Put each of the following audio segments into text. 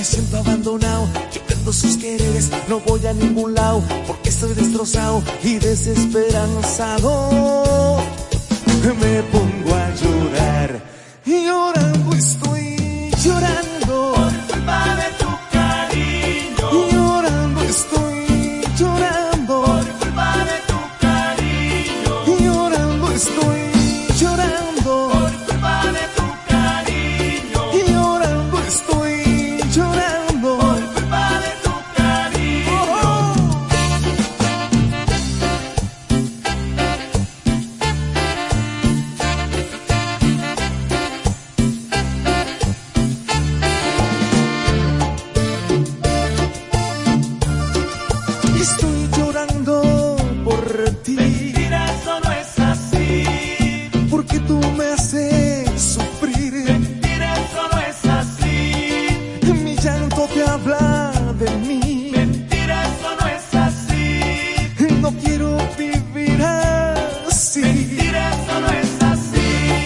Me siento abandonado, llorando sus quereres. No voy a ningún lado porque estoy destrozado y desesperanzado. Me pongo a llorar y llorando estoy llorando por culpa de tu cariño. Y llorando estoy llorando Por culpa de tu cariño. Y llorando estoy llorando Por culpa de tu cariño. Y llorando estoy llorando Por culpa de tu cariño. Estoy llorando por ti. Mentira, eso no es así. Porque tú me haces sufrir. Mentira, eso no es así. Mi llanto te habla de mí. Mentira, eso no es así. No quiero vivir así. Mentira, eso no es así.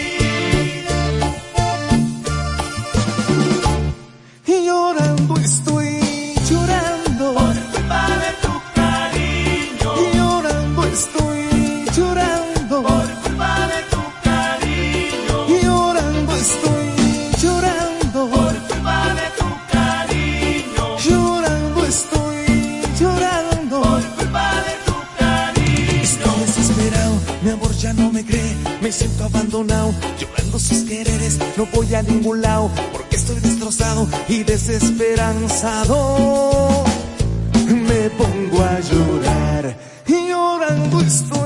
Y llorando estoy llorando Por culpa de tu cariño. Y llorando estoy llorando Por culpa de tu cariño. Y llorando estoy llorando Por culpa de tu cariño. Llorando estoy llorando Por culpa de tu cariño. Estoy desesperado, mi amor ya no me cree. Me siento abandonado, llorando sus quereres. No voy a ningún lado porque estoy destrozado y desesperanzado. Me pongo a llorar y llorando estoy